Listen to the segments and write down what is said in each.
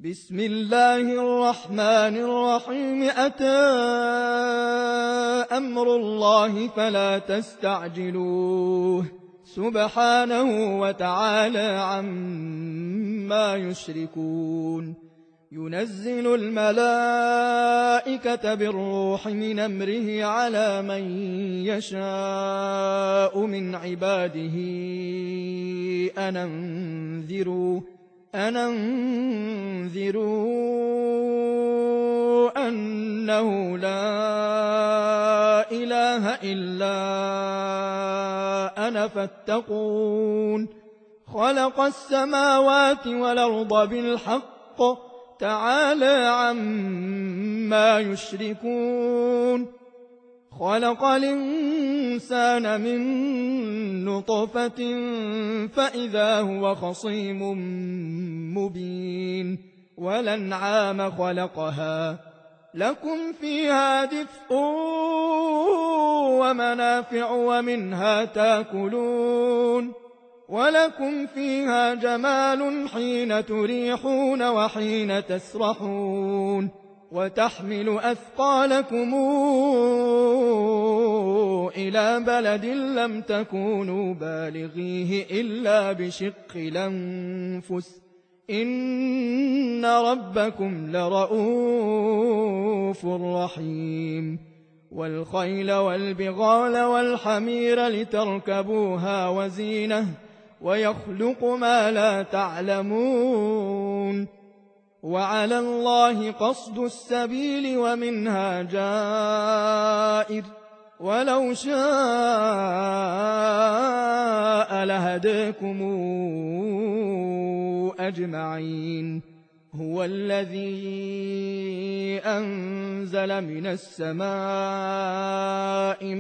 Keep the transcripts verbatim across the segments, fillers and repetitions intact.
بسم الله الرحمن الرحيم أتى أمر الله فلا تستعجلوه سبحانه وتعالى عما يشركون ينزل الملائكة بالروح من أمره على من يشاء من عباده أن أنذروا أن أنذروا أنه لا إله إلا أنا فاتقون خلق السماوات والأرض بالحق تعالى عما يشركون خلق الإنسان من نطفة فإذا هو خصيم مبين والأنعام خلقها لكم فيها دفء ومنافع ومنها تاكلون ولكم فيها جمال حين تريحون وحين تسرحون وتحمل أثقالكم إلى بلد لم تكونوا بالغيه إلا بشق الأنفس إن ربكم لرؤوف رحيم والخيل والبغال والحمير لتركبوها وزينة ويخلق ما لا تعلمون وعلى الله قصد السبيل ومنها جائر ولو شاء لهداكم أجمعين هو الذي أنزل من السماء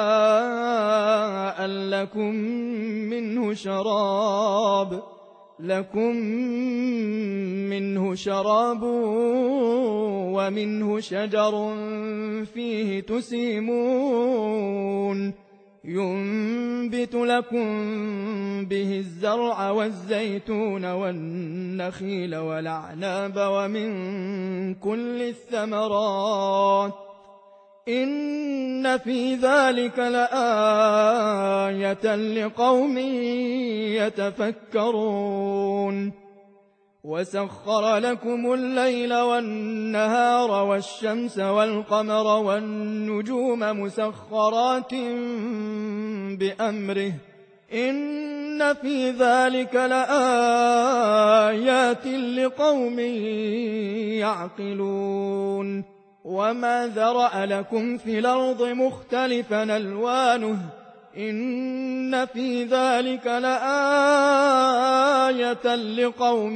ماء لكم منه شراب لكم منه شراب ومنه شجر فيه تسيمون ينبت لكم به الزرع والزيتون والنخيل والأعناب ومن كل الثمرات إن في ذلك لآية لقوم يتفكرون وسخر لكم الليل والنهار والشمس والقمر والنجوم مسخرات بأمره إن في ذلك لآيات لقوم يعقلون وما ذرأ لكم في الأرض مختلفا ألوانه إن في ذلك لآية لقوم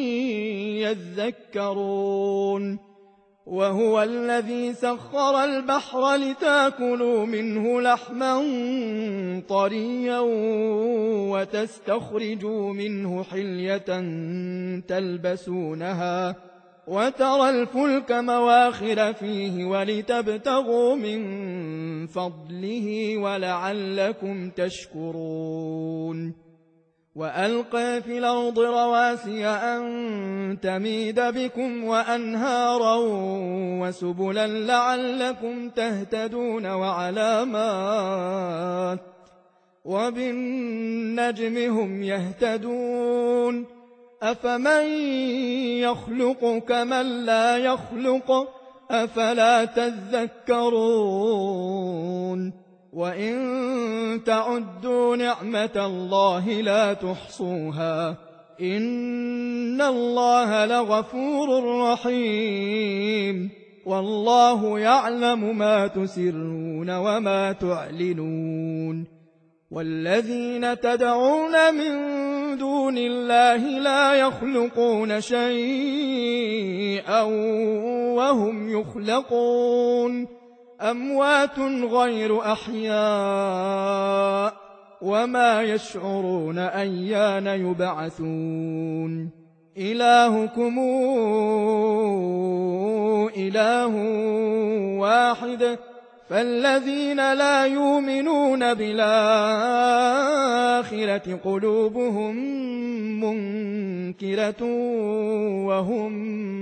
يذكرون وهو الذي سخر البحر لتاكلوا منه لحما طريا وتستخرجوا منه حلية تلبسونها وترى الفلك مواخر فيه ولتبتغوا من فضله ولعلكم تشكرون وألقى في الأرض رواسي أن تميد بكم وأنهارا وسبلا لعلكم تهتدون وعلامات وبالنجم هم يهتدون أفمن يخلق كمن لا يخلق أفلا تذكرون وإن تعدوا نعمة الله لا تحصوها إن الله لغفور رحيم والله يعلم ما تسرون وما تعلنون والذين تدعون من دون الله لا يخلقون شيئا وهم يخلقون أموات غير أحياء وما يشعرون أيان يبعثون إلهكم إله واحد فالذين لا يؤمنون بالآخرة قلوبهم منكرة وهم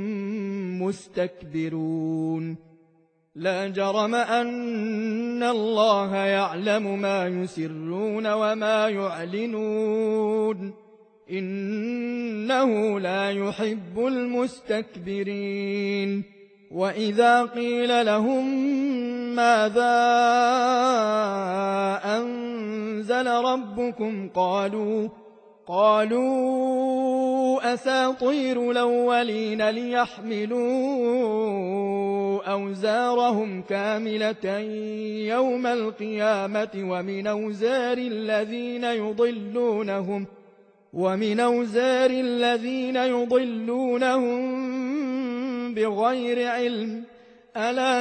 مستكبرون لا جرم أن الله يعلم ما يسرون وما يعلنون إنه لا يحب المستكبرين وإذا قيل لهم ماذا أنزل ربكم قالوا قالوا أساطير الأولين ليحملوا أوزارهم كاملة يوم القيامة ومن أوزار الذين يضلونهم ومن أوزار الذين يضلونهم بغير علم ألا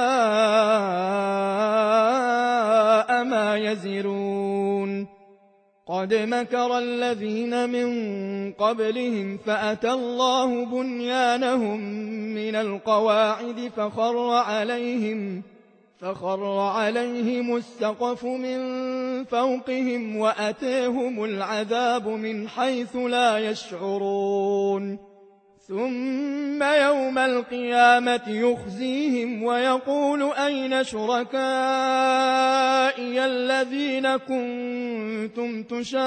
ساء ما يزرون قد مكر الذين من قبلهم فأتى الله بنيانهم من القواعد فخر عليهم فخر عليهم السقف من فوقهم وأتيهم العذاب من حيث لا يشعرون ثم يوم القيامة يخزيهم ويقول أين شركائي الذين كنتم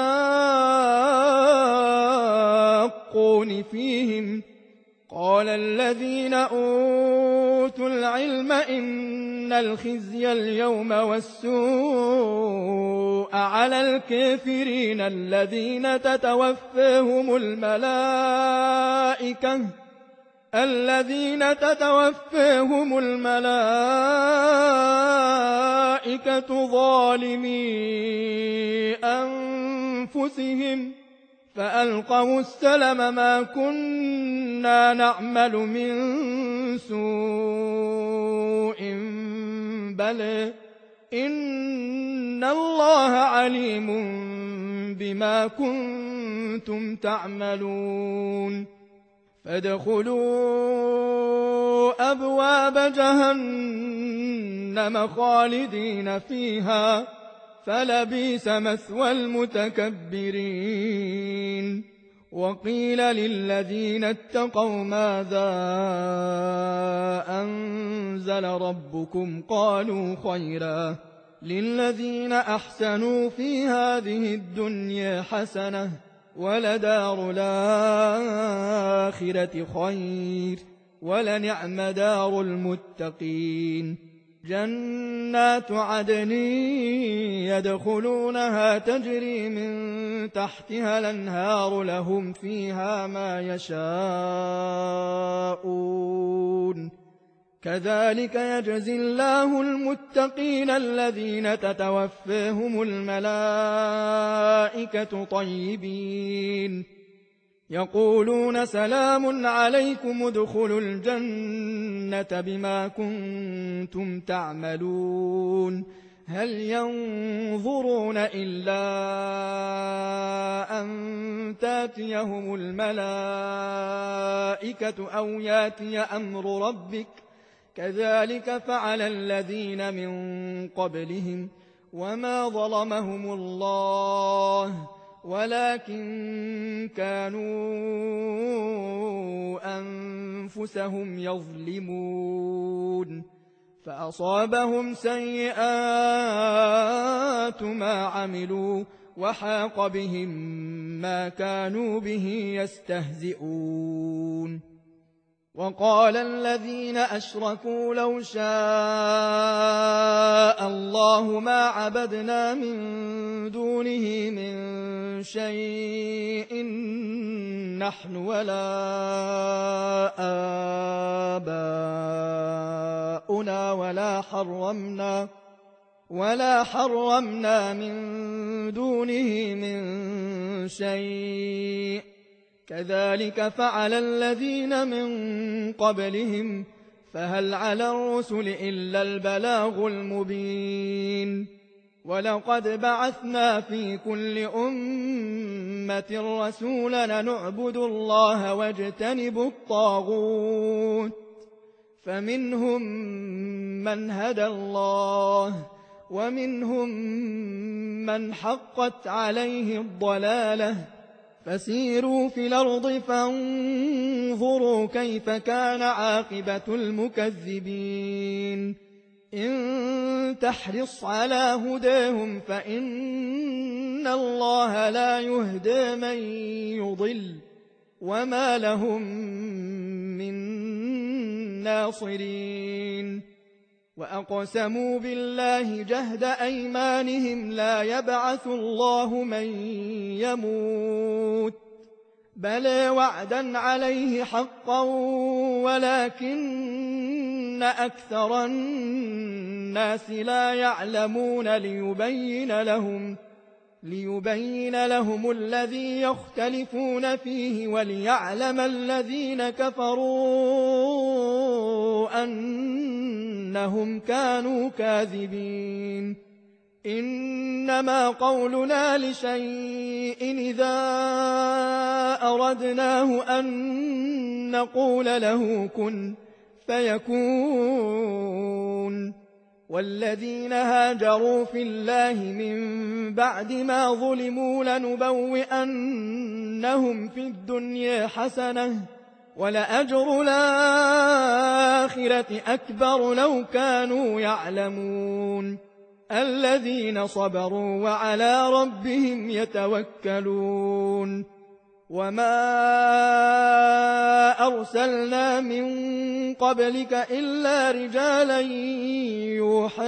تشاقون فيهم قال الذين أوتوا العلم إن الخزي اليوم والسوء على الكافرين الذين تتوفاهم الملائكة الذين تتوفاهم الملائكة ظالمي أنفسهم فألقوا السلم ما كنا نعمل من سوء بلى إن الله عليم بما كنتم تعملون فادخلوا أبواب جهنم خالدين فيها فلبئس مثوى المتكبرين وقيل للذين اتقوا ماذا أنزل ربكم قالوا خيرا للذين أحسنوا في هذه الدنيا حسنة ولدار الآخرة خير ولنعم دار المتقين جنات عدن يدخلونها تجري من تحتها الأنهار لهم فيها ما يشاءون كذلك يجزي الله المتقين الذين تتوفاهم الملائكة طيبين يقولون سلام عليكم ادخلوا الجنة بما كنتم تعملون هل ينظرون إلا أن تاتيهم الملائكة أو ياتي أمر ربك كذلك فعل الذين من قبلهم وما ظلمهم الله ولكن كانوا أنفسهم يظلمون فأصابهم سيئات ما عملوا وحاق بهم ما كانوا به يستهزئون وقال الذين أشركوا لو شاء الله ما عبدنا من دونه من شيء نحن ولا آباؤنا ولا حرمنا ولا حرمنا من دونه من شيء كذلك فعل الذين من قبلهم فهل على الرسل إلا البلاغ المبين ولقد بعثنا في كل أمة رسولا نعبد الله واجتنب الطاغوت فمنهم من هدى الله ومنهم من حقت عليه الضلالة فسيروا في الأرض فانظروا كيف كان عاقبة المكذبين إن تحرص على هداهم فإن الله لا يهدي من يضل وما لهم من ناصرين وأقسموا بالله جهد أيمانهم لا يبعث الله من يموت بلى وعدا عليه حقا ولكن أكثر الناس لا يعلمون ليبين لهم ليبين لهم الذي يختلفون فيه وليعلم الذين كفروا أنهم كانوا كاذبين إنما قولنا لشيء إذا أردناه أن نقول له كن فيكون والذين هاجروا في الله من بعد ما ظلموا لنبوئنهم في الدنيا حسنة ولأجر الآخرة أكبر لو كانوا يعلمون الذين صبروا وعلى ربهم يتوكلون وما أرسلنا من قبلك إلا رجالا يوحى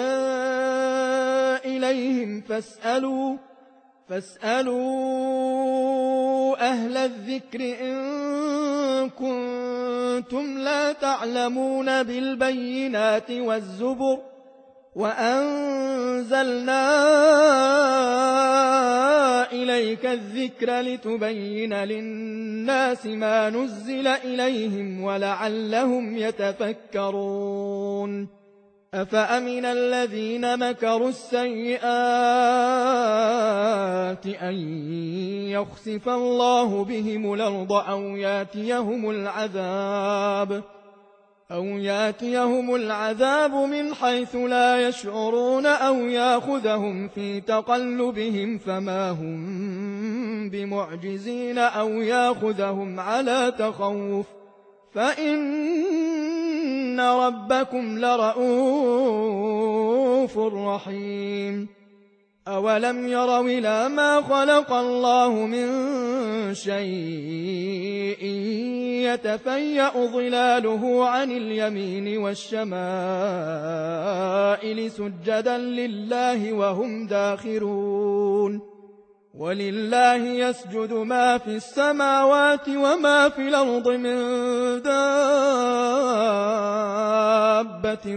إليهم فاسألوا فاسألوا أهل الذكر إن كنتم لا تعلمون بالبينات والزبر وأنزلنا إليك الذكر لتبين للناس ما نزل إليهم ولعلهم يتفكرون أفأمن الذين مكروا السيئات أن يخسف الله بهم الأرض أو ياتيهم العذاب أو ياتيهم العذاب من حيث لا يشعرون أو ياخذهم في تقلبهم فما هم بمعجزين أو ياخذهم على تخوف فإن ربكم لرءوف رحيم أولم يروا إلى ما خلق الله من شيء يتفيأ ظلاله عن اليمين والشمائل سجدا لله وهم داخرون ولله يسجد ما في السماوات وما في الأرض من دابة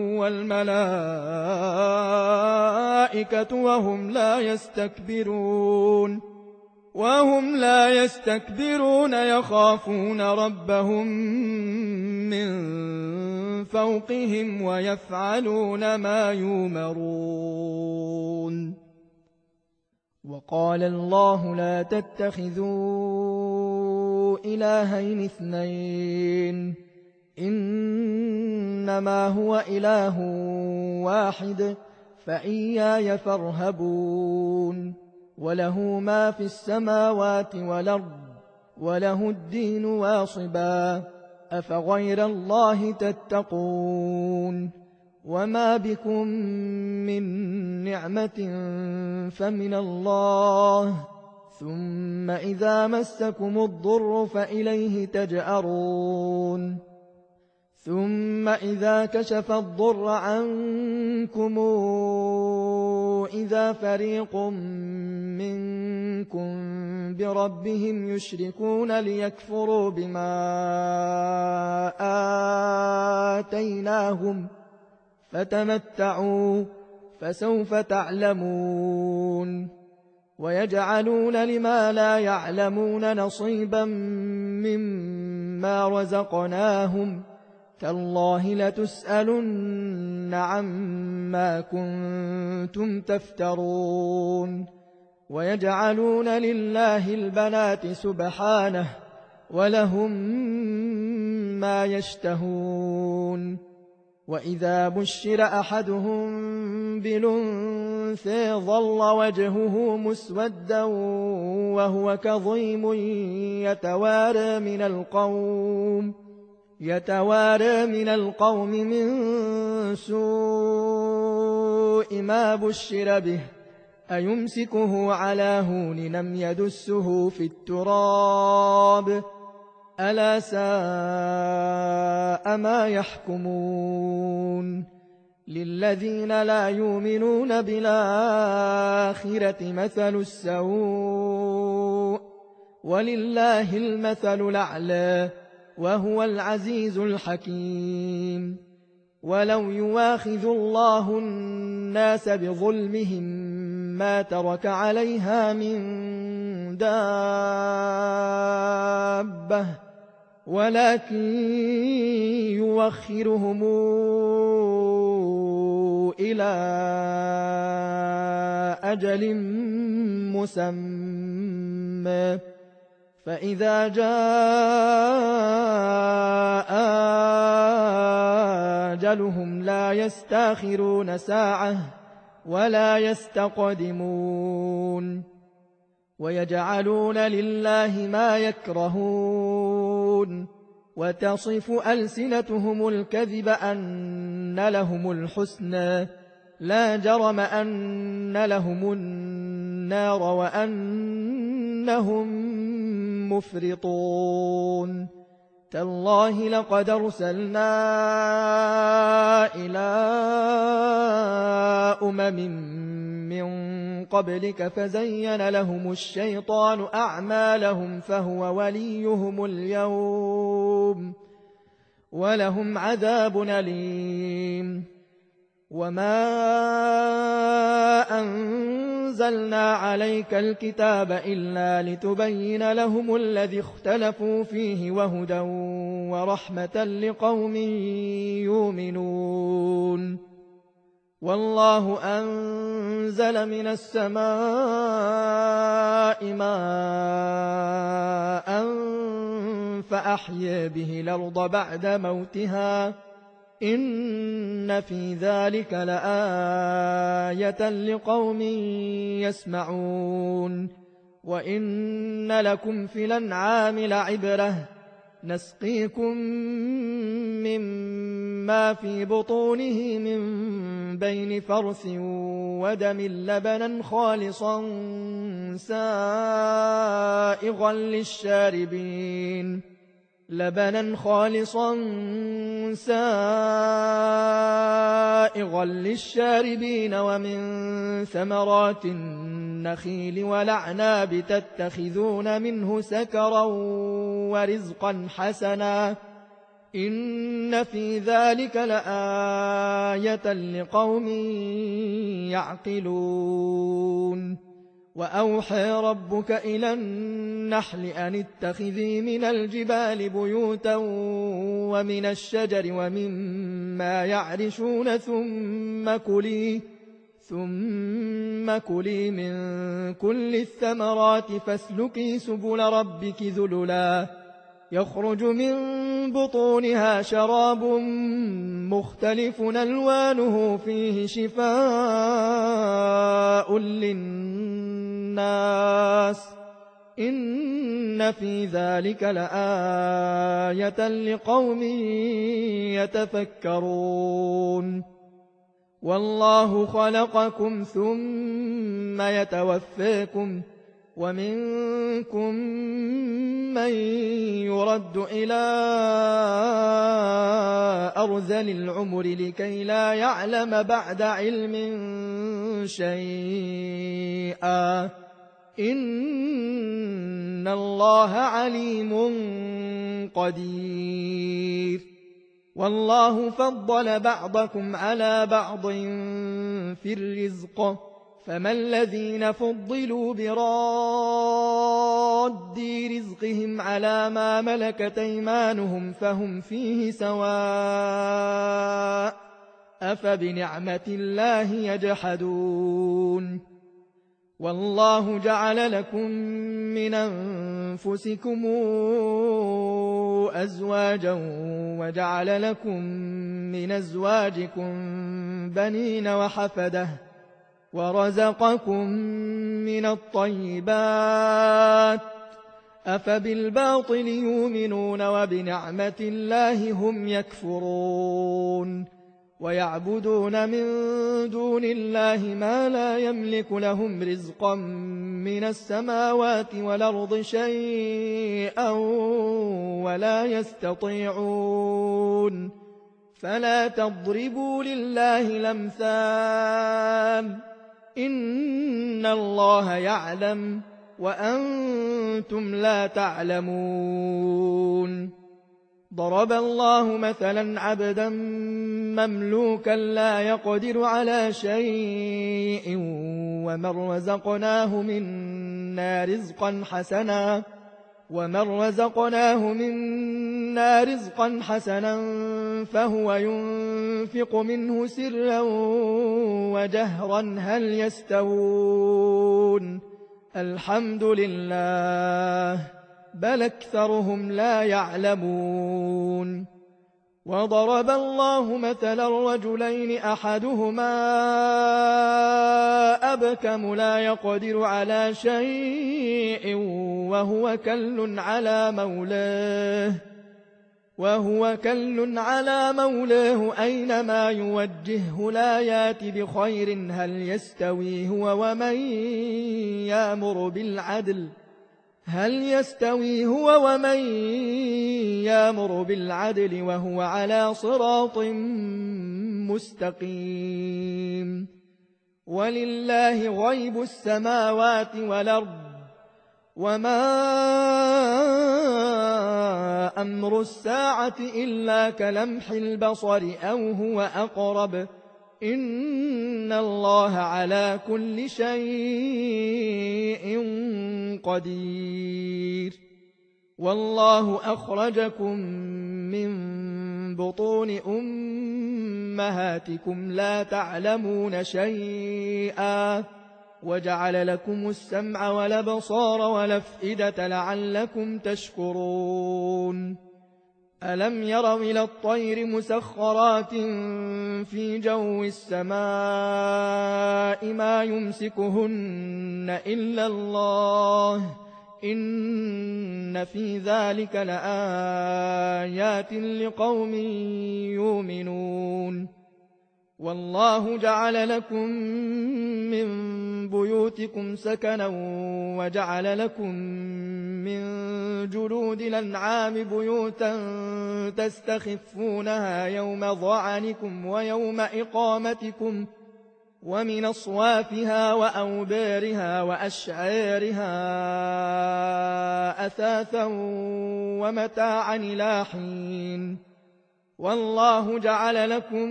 والملائكة وهم لا يستكبرون وهم لا يستكبرون يخافون ربهم من فوقهم ويفعلون ما يؤمرون وقال الله لا تتخذوا إلهين اثنين إنما هو إله واحد فإياي فارهبون وله ما في السماوات والأرض وله الدين واصبا أفغير الله تتقون وما بكم من نعمة فمن الله ثم إذا مسكم الضر فإليه تجأرون ثم إذا كشف الضر عنكم إذا فريق منكم بربهم يشركون ليكفروا بما آتيناهم فتمتعوا فسوف تعلمون ويجعلون لما لا يعلمون نصيبا مما رزقناهم تالله لتسألن عما كنتم تفترون ويجعلون لله البنات سبحانه ولهم ما يشتهون وإذا بشر أحدهم بالأنثى ظل وجهه مسودا وهو كظيم يتوارى من القوم يتوارى من القوم من سوء ما بشر به أيمسكه على هون لم يدسه في التراب ألا ساء ما يحكمون للذين لا يؤمنون بالآخرة مثل السوء ولله المثل الأعلى وهو العزيز الحكيم ولو يواخذ الله الناس بظلمهم ما ترك عليها من دابة ولكن يوخرهم إلى أجل مسمى فإذا جاء أجلهم لا يستأخرون ساعة ولا يستقدمون ويجعلون لله ما يكرهون وتصف ألسنتهم الكذب أن لهم الحسنى لا جرم أن لهم النار وأنهم مفرطون تالله لقد أرسلنا إلى أمم من قبلك فزين لهم الشيطان أعمالهم فهو وليهم اليوم ولهم عذاب أليم وما أنزلنا عليك الكتاب إلا لتبين لهم الذي اختلفوا فيه وهدى ورحمة لقوم يؤمنون والله أنزل من السماء ماء فأحيا به الأرض بعد موتها إن في ذلك لآية لقوم يسمعون وإن لكم في الأنعام لعبرة نسقيكم مما في بطونه من بين فرث ودم لبنا خالصا سائغا للشاربين لبنا خالصا سائغا للشاربين ومن ثمرات النخيل والأعناب تتخذون منه سكرا ورزقا حسنا إن في ذلك لآية لقوم يعقلون وأوحى ربك إلى النحل أن اتخذي من الجبال بيوتا ومن الشجر ومما يعرشون ثم كلي ثم كلي من كل الثمرات فاسلكي سبل ربك ذللا يخرج من بطونها شراب مختلف ألوانه فيه شفاء للناس إن في ذلك لآية لقوم يتفكرون والله خلقكم ثم يتوفاكم ومنكم من يرد إلى أرذل العمر لكي لا يعلم بعد علم شيئا إن الله عليم قدير والله فضل بعضكم على بعض في الرزق فما الذين فضلوا براد رزقهم على ما ملكت أيمانهم فهم فيه سواء أفبنعمة الله يجحدون والله جعل لكم من أنفسكم أزواجا وجعل لكم من أزواجكم بنين وحفدة ورزقكم من الطيبات أفبالباطل يؤمنون وبنعمة الله هم يكفرون ويعبدون من دون الله ما لا يملك لهم رزقا من السماوات والأرض شيئا ولا يستطيعون فلا تضربوا لله الأمثال إن الله يعلم وأنتم لا تعلمون ضرب الله مثلا عبدا مملوكا لا يقدر على شيء ومن رزقناه منا رزقا حسنا ومن رزقناه منا رزقا حسنا فهو ينفق منه سرا وجهرا هل يستوون الحمد لله بل أكثرهم لا يعلمون وضرب الله مثلا رجلين أحدهما أبكم لا يقدر على شيء وهو كل على مولاه وهو كل على مولاه أينما يوجهه لا يات بخير هل يستوي هو ومن يأمر بالعدل هل يستوي هو ومن يأمر بالعدل وهو على صراط مستقيم ولله غيب السماوات والأرض وما أمر الساعة إلا كلمح البصر أو هو أقرب إن الله على كل شيء قدير والله أخرجكم من بطون أمهاتكم لا تعلمون شيئا وجعل لكم السمع والأبصار والأفئدة لعلكم تشكرون ألم يروا إلى الطير مسخرات في جو السماء ما يمسكهن إلا الله إن في ذلك لآيات لقوم يؤمنون والله جعل لكم من بيوتكم سكنا وجعل لكم من جلود الأنعام بيوتا تستخفونها يوم ظعنكم ويوم إقامتكم ومن أصوافها وأوبارها وأشعارها أثاثا ومتاعا إلى حين والله جعل لكم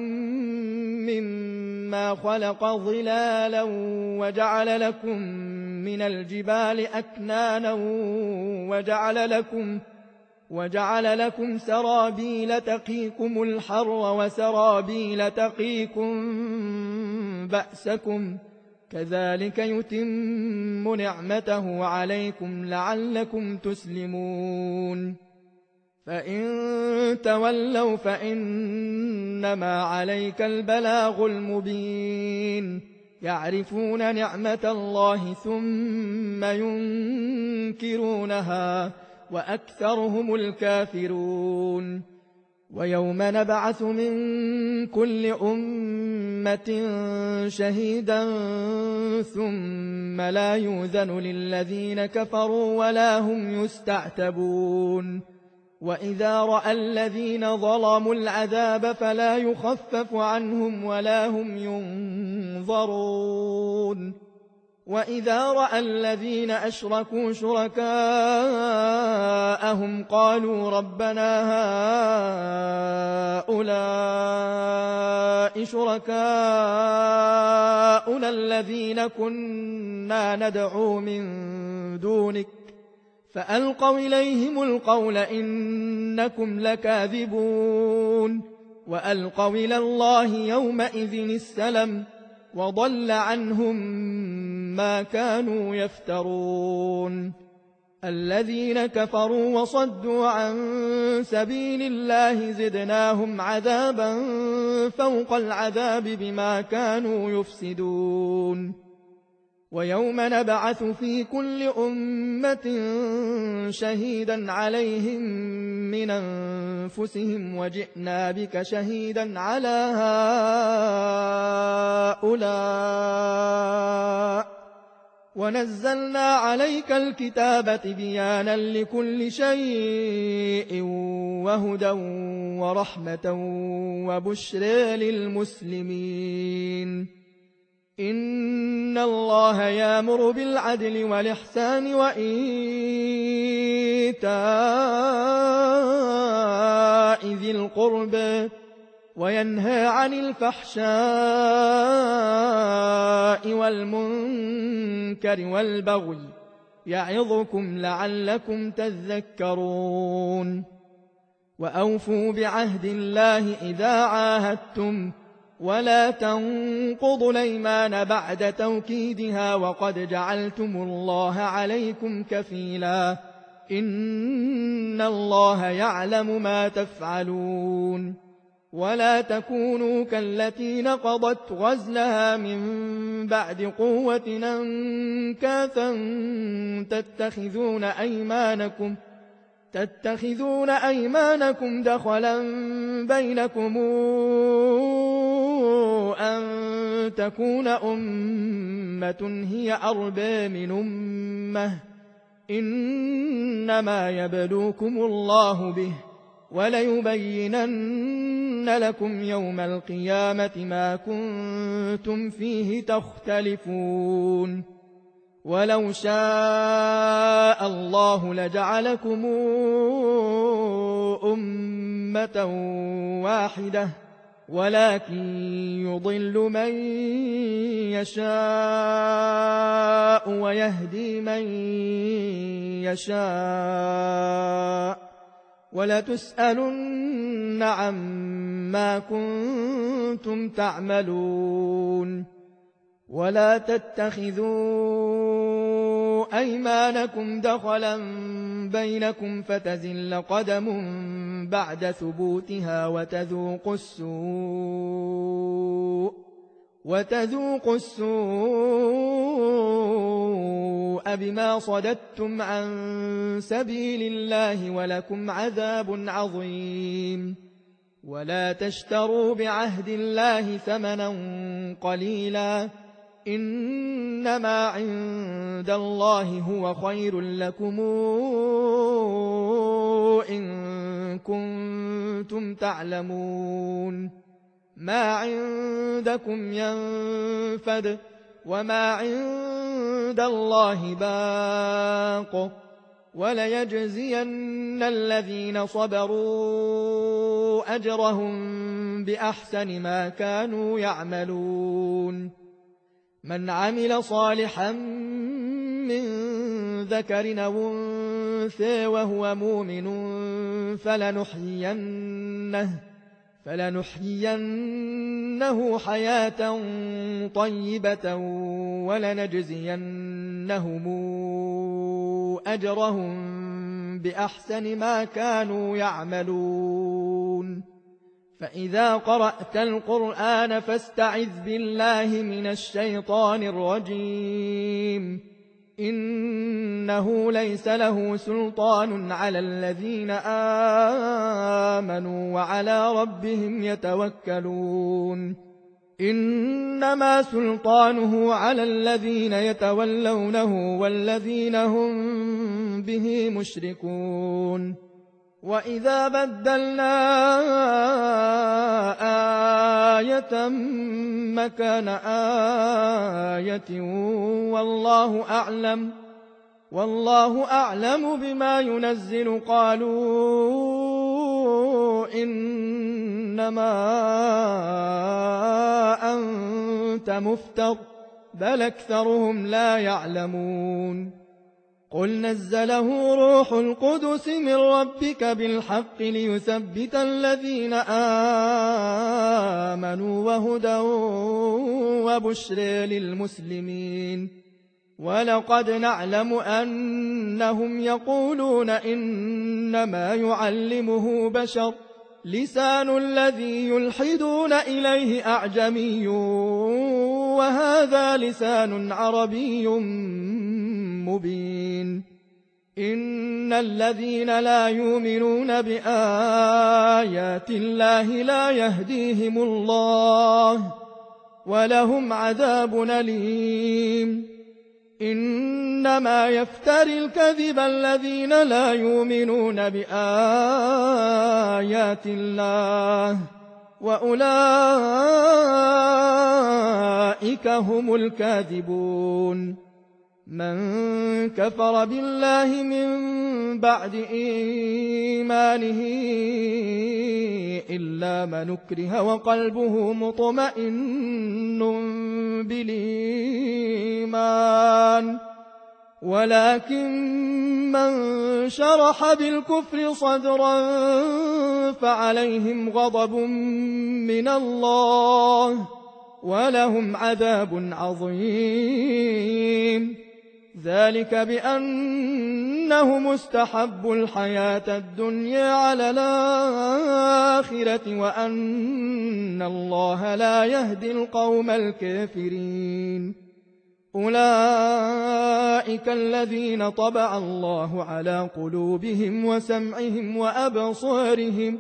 مما خلق ظلالا وجعل لكم من الجبال أكنانا وجعل لكم وجعل لكم سرابيل تقيكم الحر وسرابيل تقيكم بأسكم كذلك يتم نعمته عليكم لعلكم تسلمون فإن تولوا فإنما عليك البلاغ المبين يعرفون نعمة الله ثم ينكرونها وأكثرهم الكافرون ويوم نبعث من كل أمة شهيدا ثم لا يؤذن للذين كفروا ولا هم يستعتبون وإذا رأى الذين ظلموا العذاب فلا يخفف عنهم ولا هم ينظرون وإذا رأى الذين أشركوا شركاءهم قالوا ربنا هؤلاء شركاؤنا الذين كنا ندعو من دونك فألقوا إليهم القول إنكم لكاذبون وألقوا إلى الله يومئذ السلم وضل عنهم ما كانوا يفترون الذين كفروا وصدوا عن سبيل الله زدناهم عذابا فوق العذاب بما كانوا يفسدون ويوم نبعث في كل أمة شهيدا عليهم من أنفسهم وجئنا بك شهيدا على هؤلاء ونزلنا عليك الكتاب تبيانا لكل شيء وهدى ورحمة وبشرى للمسلمين إن الله يأمر بالعدل والإحسان وإيتاء ذي القربى وينهى عن الفحشاء والمنكر والبغي يعظكم لعلكم تذكرون وأوفوا بعهد الله إذا عاهدتم ولا تنقضوا الأيمان بعد توكيدها وقد جعلتم الله عليكم كفيلا إن الله يعلم ما تفعلون ولا تكونوا كالتي نقضت غزلها من بعد قوة أنكاثا تتخذون أيمانكم تتخذون أيمانكم دخلا بينكم أن تكون أمة هي أربى من أمة إنما يبلوكم الله به وليبينن لكم يوم القيامة ما كنتم فيه تختلفون ولو شاء الله لجعلكم أمة واحدة ولكن يضل من يشاء ويهدي من يشاء ولتسألن عما كنتم تعملون ولا تتخذوا أيمانكم دخلا بينكم فتزل قدم بعد ثبوتها وتذوقوا السوء وتذوقوا السوء بما صددتم عن سبيل الله ولكم عذاب عظيم ولا تشتروا بعهد الله ثمنا قليلا إنما عند الله هو خير لكم إن كنتم تعلمون ما عندكم ينفد وما عند الله باق وليجزين الذين صبروا أجرهم بأحسن ما كانوا يعملون من عمل صالحا من ذكر أو أنثى وهو مؤمن فلنحيينه فلنحيينه حياة طيبة ولنجزينهم أجرهم بأحسن ما كانوا يعملون فإذا قرأت القرآن فاستعذ بالله من الشيطان الرجيم إنه ليس له سلطان على الذين آمنوا وعلى ربهم يتوكلون إنما سلطانه على الذين يتولونه والذين هم به مشركون وإذا بدلنا آية مكان آية والله أعلم والله أعلم بما ينزل قالوا إنما أنت مفتر بل أكثرهم لا يعلمون قل نزله روح القدس من ربك بالحق ليثبت الذين آمنوا وهدى وبشرى للمسلمين ولقد نعلم أنهم يقولون إنما يعلمه بشر لسان الذي يلحدون إليه أعجمي وهذا لسان عربي مبين إن الذين لا يؤمنون بآيات الله لا يهديهم الله ولهم عذاب أليم إنما يفتري الكذب الذين لا يؤمنون بآيات الله وأولئك هم الكاذبون من كفر بالله من بعد إيمانه إلا من أكره وقلبه مطمئن بالإيمان ولكن من شرح بالكفر صدرا فعليهم غضب من الله ولهم عذاب عظيم ذلك بأنهم استحبوا الحياة الدنيا على الآخرة وأن الله لا يهدي القوم الكافرين أولئك الذين طبع الله على قلوبهم وسمعهم وأبصارهم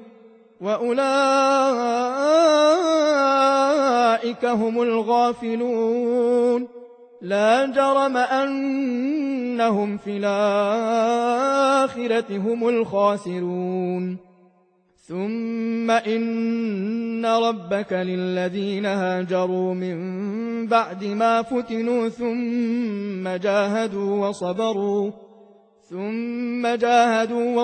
وأولئك هم الغافلون لا جرم أنهم في الآخرة هم الخاسرون ثم إن ربك للذين هاجروا من بعد ما فتنوا ثم جاهدوا وصبروا ثم جاهدوا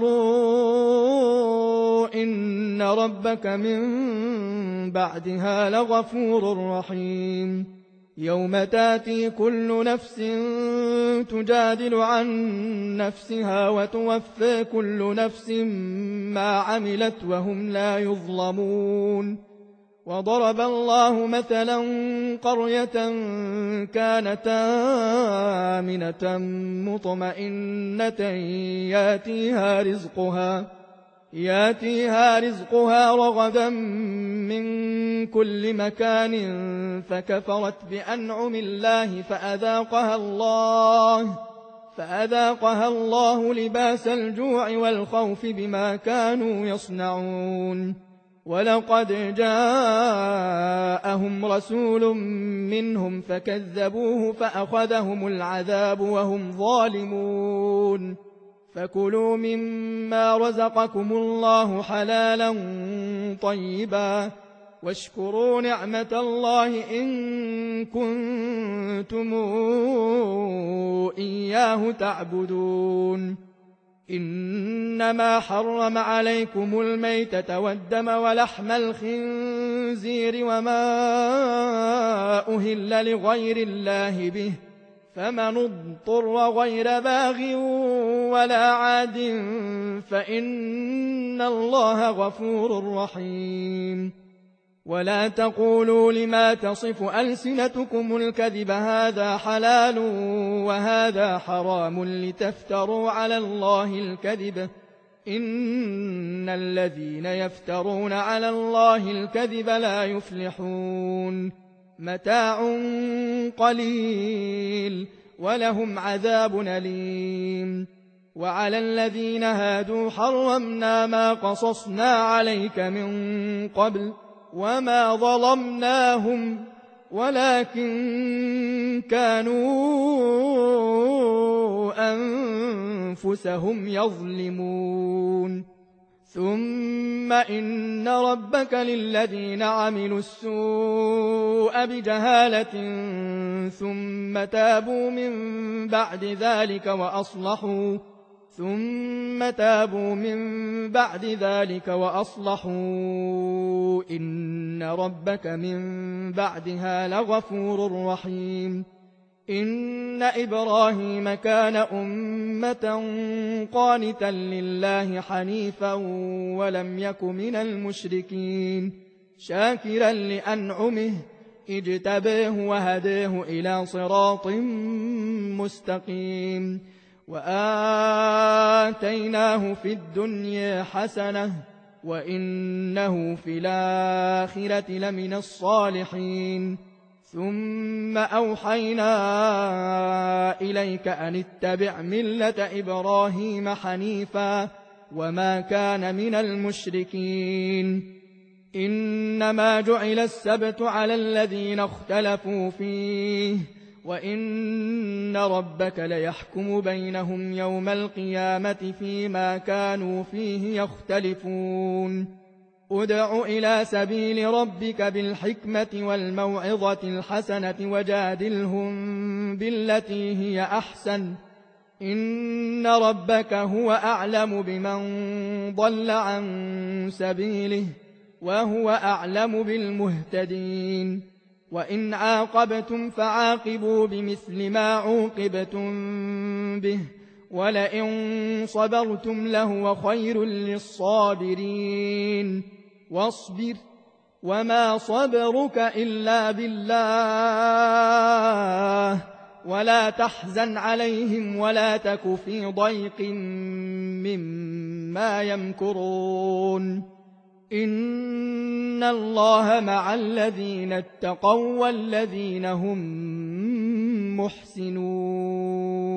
وصبروا إن ربك من بعدها لغفور رحيم يوم تاتي كل نفس تجادل عن نفسها وتوفى كل نفس ما عملت وهم لا يظلمون وضرب الله مثلا قرية كانت آمنة مطمئنة ياتيها رزقها ياتيها رزقها رغدا من كل مكان فكفرت بأنعم الله فأذاقها الله فأذاقها الله لباس الجوع والخوف بما كانوا يصنعون ولقد جاءهم رسول منهم فكذبوه فأخذهم العذاب وهم ظالمون فكلوا مما رزقكم الله حلالا طيبا واشكروا نعمة الله إن كنتم إياه تعبدون إنما حرم عليكم الميتة والدم ولحم الخنزير وما أهل لغير الله به فمن اضطر غير باغ ولا عاد فإن الله غفور رحيم ولا تقولوا لما تصف ألسنتكم الكذب هذا حلال وهذا حرام لتفتروا على الله الكذب إن الذين يفترون على الله الكذب لا يفلحون متاع قليل ولهم عذاب أليم وعلى الذين هادوا حرمنا ما قصصنا عليك من قبل وما ظلمناهم ولكن كانوا أنفسهم يظلمون ثم إن ربك للذين عملوا السوء بجهالة ثم تابوا من بعد ذلك وأصلحوا ثم تابوا من بعد ذلك وأصلحوا إن ربك من بعدها لغفور رحيم إن إبراهيم كان أمة قانتا لله حنيفا ولم يك من المشركين شاكرا لأنعمه اجتباه وهداه إلى صراط مستقيم وآتيناه في الدنيا حسنة وإنه في الآخرة لمن الصالحين ثم أوحينا إليك أن اتبع ملة إبراهيم حنيفا وما كان من المشركين إنما جعل السبت على الذين اختلفوا فيه وإن ربك ليحكم بينهم يوم القيامة فيما كانوا فيه يختلفون ادع إلى سبيل ربك بالحكمة والموعظة الحسنة وجادلهم بالتي هي أحسن إن ربك هو أعلم بمن ضل عن سبيله وهو أعلم بالمهتدين وإن عاقبتم فعاقبوا بمثل ما عوقبتم به ولئن صبرتم لهو خير للصابرين واصبر وما صبرك إلا بالله ولا تحزن عليهم ولا تك في ضيق مما يمكرون إن الله مع الذين اتقوا والذين هم محسنون